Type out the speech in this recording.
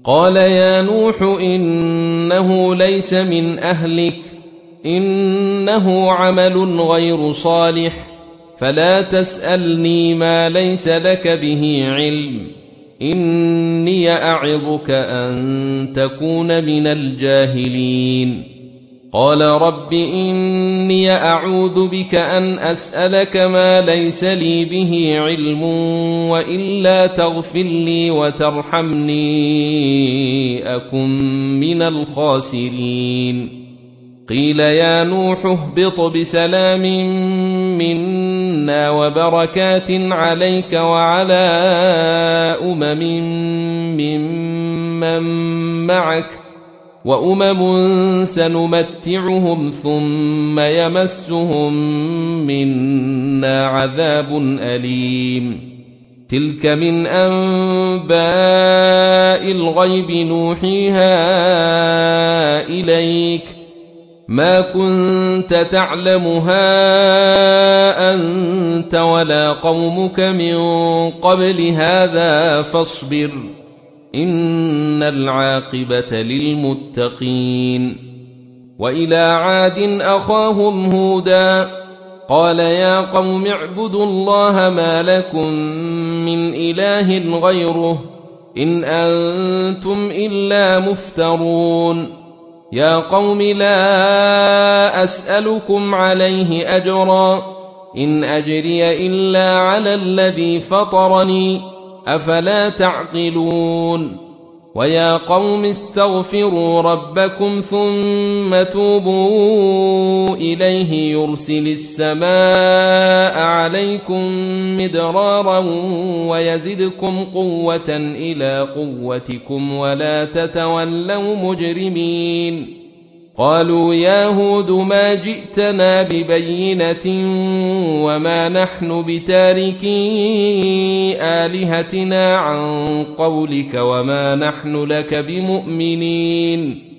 قال يا نوح إنه ليس من أهلك إنه عمل غير صالح فلا تسألني ما ليس لك به علم إني أعظك أن تكون من الجاهلين قال رب إني أعوذ بك أن أسألك ما ليس لي به علم وإلا تغفر لي وترحمني أكن من الخاسرين قيل يا نوح اهبط بسلام منا وبركات عليك وعلى ممن معك وأمم سنمتعهم ثم يمسهم منا عذاب أليم تلك من أنباء الغيب نوحيها إليك ما كنت تعلمها أنت ولا قومك من قبل هذا فاصبر إن العاقبة للمتقين وإلى عاد أخاهم هودا قال يا قوم اعبدوا الله ما لكم من إله غيره إن أنتم إلا مفترون يا قوم لا أسألكم عليه أجرا إن أجري إلا على الذي فطرني أفلا تعقلون ويا قوم استغفروا ربكم ثم توبوا إليه يرسل السماء عليكم مدرارا ويزدكم قوة إلى قوتكم ولا تتولوا مجرمين قالوا يا هود ما جئتنا ببينة وما نحن بتاركي آلهتنا عن قولك وما نحن لك بمؤمنين